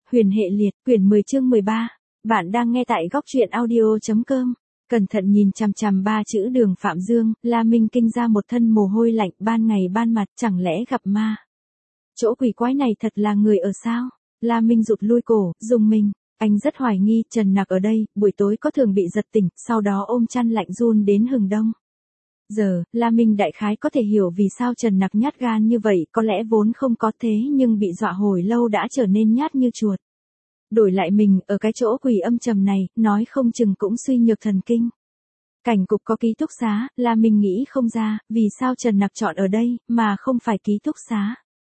Huyền hệ liệt, quyển 10 chương 13. Bạn đang nghe tại góc truyện audio.com. Cẩn thận nhìn chằm chằm ba chữ Đường Phạm Dương, La Minh kinh ra một thân mồ hôi lạnh, ban ngày ban mặt, chẳng lẽ gặp ma. Chỗ quỷ quái này thật là người ở sao? La Minh rụt lui cổ, dùng mình. Anh rất hoài nghi Trần Nặc ở đây, buổi tối có thường bị giật tỉnh, sau đó ôm chăn lạnh run đến hừng đông. Giờ, La Minh đại khái có thể hiểu vì sao Trần Nặc nhát gan như vậy, có lẽ vốn không có thế nhưng bị dọa hồi lâu đã trở nên nhát như chuột. Đổi lại mình, ở cái chỗ quỷ âm trầm này, nói không chừng cũng suy nhược thần kinh. Cảnh cục có ký túc xá, La Minh nghĩ không ra, vì sao Trần Nặc chọn ở đây, mà không phải ký túc xá.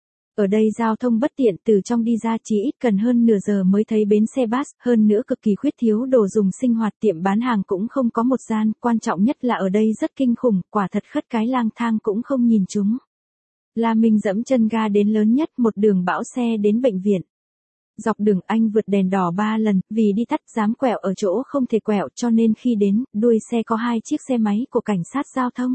Ở đây giao thông bất tiện, từ trong đi ra chỉ ít cần hơn nửa giờ mới thấy bến xe bus, hơn nữa cực kỳ khuyết thiếu đồ dùng sinh hoạt, tiệm bán hàng cũng không có một gian, quan trọng nhất là ở đây rất kinh khủng, quả thật khất cái lang thang cũng không nhìn chúng. La Minh dẫm chân ga đến lớn nhất, một đường bão xe đến bệnh viện. Dọc đường anh vượt đèn đỏ 3 lần, vì đi tắt dám quẹo ở chỗ không thể quẹo cho nên khi đến, đuôi xe có 2 chiếc xe máy của cảnh sát giao thông.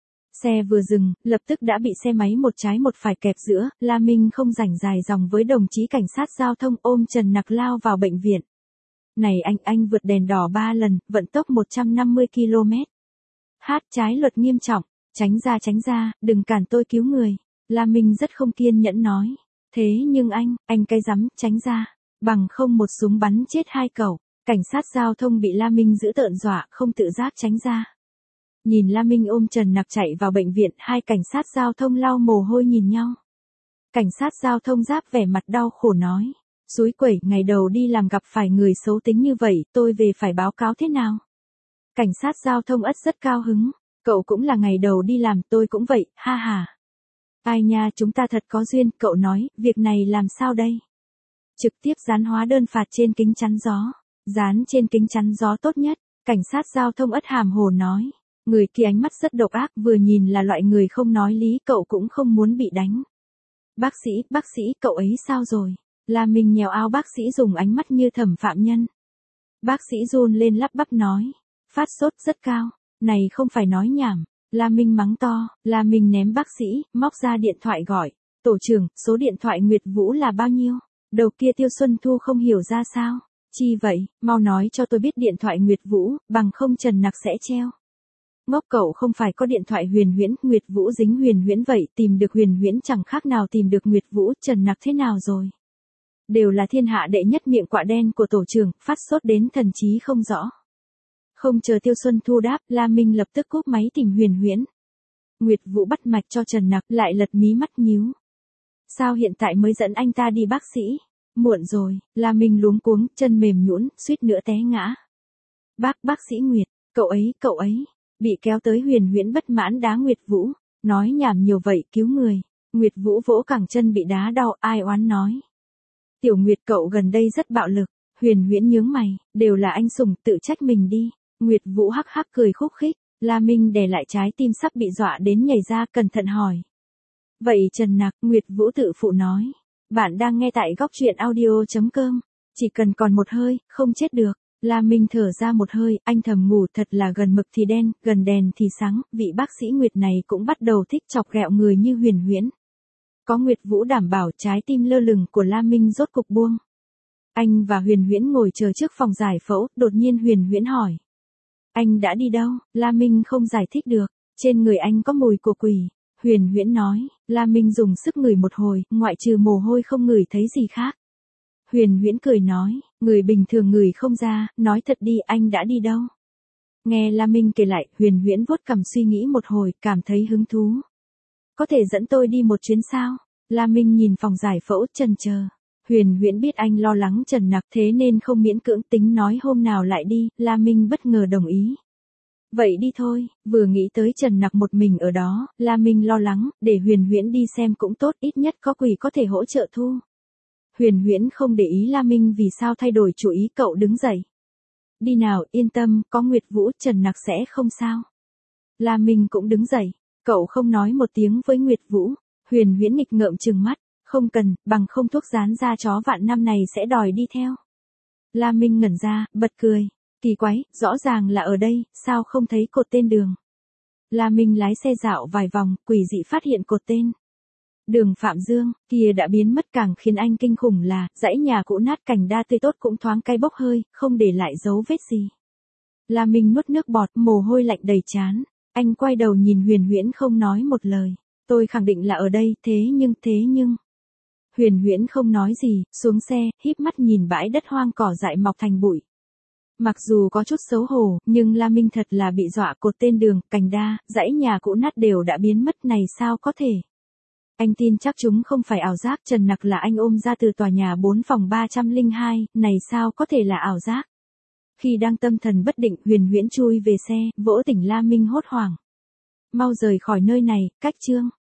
Xe vừa dừng, lập tức đã bị xe máy một trái một phải kẹp giữa, La Minh không rảnh dài dòng với đồng chí cảnh sát giao thông ôm Trần Nặc lao vào bệnh viện. Này anh vượt đèn đỏ 3 lần, vận tốc 150 km. Hát trái luật nghiêm trọng, tránh ra, đừng cản tôi cứu người. La Minh rất không kiên nhẫn nói. Thế nhưng anh cái rắm, tránh ra. Bằng không một súng bắn chết 2 cậu. Cảnh sát giao thông bị La Minh giữ tợn dọa, không tự giác tránh ra. Nhìn La Minh ôm Trần Nặc chạy vào bệnh viện, hai cảnh sát giao thông lau mồ hôi nhìn nhau. Cảnh sát giao thông Giáp vẻ mặt đau khổ nói. Xúi quẩy, ngày đầu đi làm gặp phải người xấu tính như vậy, tôi về phải báo cáo thế nào? Cảnh sát giao thông Ất rất cao hứng. Cậu cũng là ngày đầu đi làm, tôi cũng vậy, ha ha. Ai nha, chúng ta thật có duyên, cậu nói, việc này làm sao đây? Trực tiếp dán hóa đơn phạt trên kính chắn gió. Dán trên kính chắn gió tốt nhất, cảnh sát giao thông Ất hàm hồ nói. Người kia ánh mắt rất độc ác, vừa nhìn là loại người không nói lý, cậu cũng không muốn bị đánh. Bác sĩ, cậu ấy sao rồi? La Minh nhèo áo bác sĩ dùng ánh mắt như thẩm phạm nhân. Bác sĩ run lên lắp bắp nói. Phát sốt rất cao, này không phải nói nhảm. La Minh mắng to, La Minh ném bác sĩ, móc ra điện thoại gọi. Tổ trưởng, số điện thoại Nguyệt Vũ là bao nhiêu? Đầu kia Tiêu Xuân Thu không hiểu ra sao. Chi vậy, mau nói cho tôi biết điện thoại Nguyệt Vũ, bằng không Trần Nặc sẽ treo. Ngốc cậu không phải có điện thoại Huyền Huyễn, Nguyệt Vũ dính Huyền Huyễn vậy, tìm được Huyền Huyễn chẳng khác nào tìm được Nguyệt Vũ, Trần Nặc thế nào rồi? Đều là thiên hạ đệ nhất miệng quạ đen của tổ trưởng, phát sốt đến thần trí không rõ. Không chờ Tiêu Xuân Thu đáp, La Minh lập tức cúp máy tìm Huyền Huyễn. Nguyệt Vũ bắt mạch cho Trần Nặc, lại lật mí mắt nhíu. Sao hiện tại mới dẫn anh ta đi bác sĩ? Muộn rồi, La Minh luống cuống, chân mềm nhũn, suýt nữa té ngã. Bác sĩ Nguyệt, cậu ấy. Bị kéo tới Huyền Huyễn bất mãn đá Nguyệt Vũ, nói nhảm nhiều vậy, cứu người. Nguyệt Vũ vỗ cẳng chân bị đá đau, ai oán nói. Tiểu Nguyệt cậu gần đây rất bạo lực. Huyền Huyễn nhướng mày, đều là anh sủng, tự trách mình đi. Nguyệt Vũ hắc hắc cười khúc khích, La Minh đè lại trái tim sắp bị dọa đến nhảy ra, cẩn thận hỏi. Vậy Trần Nặc, Nguyệt Vũ tự phụ nói. Bạn đang nghe tại góc truyện audio.com. Chỉ cần còn một hơi, không chết được. La Minh thở ra một hơi, anh thầm ngủ, thật là gần mực thì đen, gần đèn thì sáng, vị bác sĩ Nguyệt này cũng bắt đầu thích chọc ghẹo người như Huyền Huyễn. Có Nguyệt Vũ đảm bảo, trái tim lơ lửng của La Minh rốt cục buông. Anh và Huyền Huyễn ngồi chờ trước phòng giải phẫu, đột nhiên Huyền Huyễn hỏi. Anh đã đi đâu? La Minh không giải thích được, trên người anh có mùi của quỷ. Huyền Huyễn nói, La Minh dùng sức ngửi một hồi, ngoại trừ mồ hôi không ngửi thấy gì khác. Huyền Huyễn cười nói, người bình thường ngửi không ra, nói thật đi, anh đã đi đâu? Nghe La Minh kể lại, Huyền Huyễn vuốt cằm suy nghĩ một hồi, cảm thấy hứng thú. Có thể dẫn tôi đi một chuyến sao? La Minh nhìn phòng giải phẫu, chần chờ. Huyền Huyễn biết anh lo lắng Trần Nặc, thế nên không miễn cưỡng, tính nói hôm nào lại đi, La Minh bất ngờ đồng ý. Vậy đi thôi, vừa nghĩ tới Trần Nặc một mình ở đó, La Minh lo lắng, để Huyền Huyễn đi xem cũng tốt, ít nhất có quỷ có thể hỗ trợ thu. Huyền Huyễn không để ý La Minh vì sao thay đổi chủ ý, cậu đứng dậy. Đi nào, yên tâm, có Nguyệt Vũ, Trần Nặc sẽ không sao. La Minh cũng đứng dậy, cậu không nói một tiếng với Nguyệt Vũ. Huyền Huyễn nghịch ngợm trừng mắt, không cần, bằng không thuốc dán da chó vạn năm này sẽ đòi đi theo. La Minh ngẩn ra, bật cười, kỳ quái, rõ ràng là ở đây, sao không thấy cột tên đường. La Minh lái xe dạo vài vòng, quỷ dị phát hiện cột tên. Đường Phạm Dương, kia đã biến mất, càng khiến anh kinh khủng là, dãy nhà cũ nát cành đa tươi tốt cũng thoáng cái bốc hơi, không để lại dấu vết gì. La Minh nuốt nước bọt, mồ hôi lạnh đầy trán. Anh quay đầu nhìn Huyền Huyễn không nói một lời. Tôi khẳng định là ở đây, thế nhưng. Huyền Huyễn không nói gì, xuống xe, híp mắt nhìn bãi đất hoang cỏ dại mọc thành bụi. Mặc dù có chút xấu hổ, nhưng La Minh thật là bị dọa, cột tên đường, cành đa, dãy nhà cũ nát đều đã biến mất, này sao có thể. Anh tin chắc chúng không phải ảo giác, Trần Nặc là anh ôm ra từ tòa nhà 4 phòng 302, này sao có thể là ảo giác. Khi đang tâm thần bất định, Huyền Huyễn chui về xe, vỗ tỉnh La Minh hốt hoảng. Mau rời khỏi nơi này, cách Trương.